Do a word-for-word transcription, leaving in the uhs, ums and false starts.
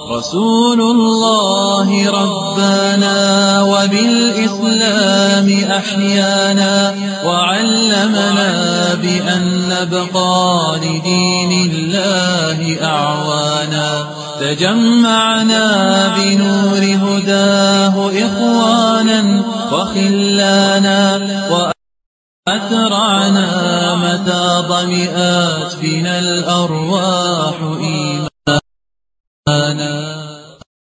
رسول الله ربنا وبالإسلام أحيانا وعلمنا بأن نبقى لدين الله أعوانا تجمعنا بنور هداه إخوانا وخلانا وأترعنا متى ضمئات بنا الأرواح إيمانا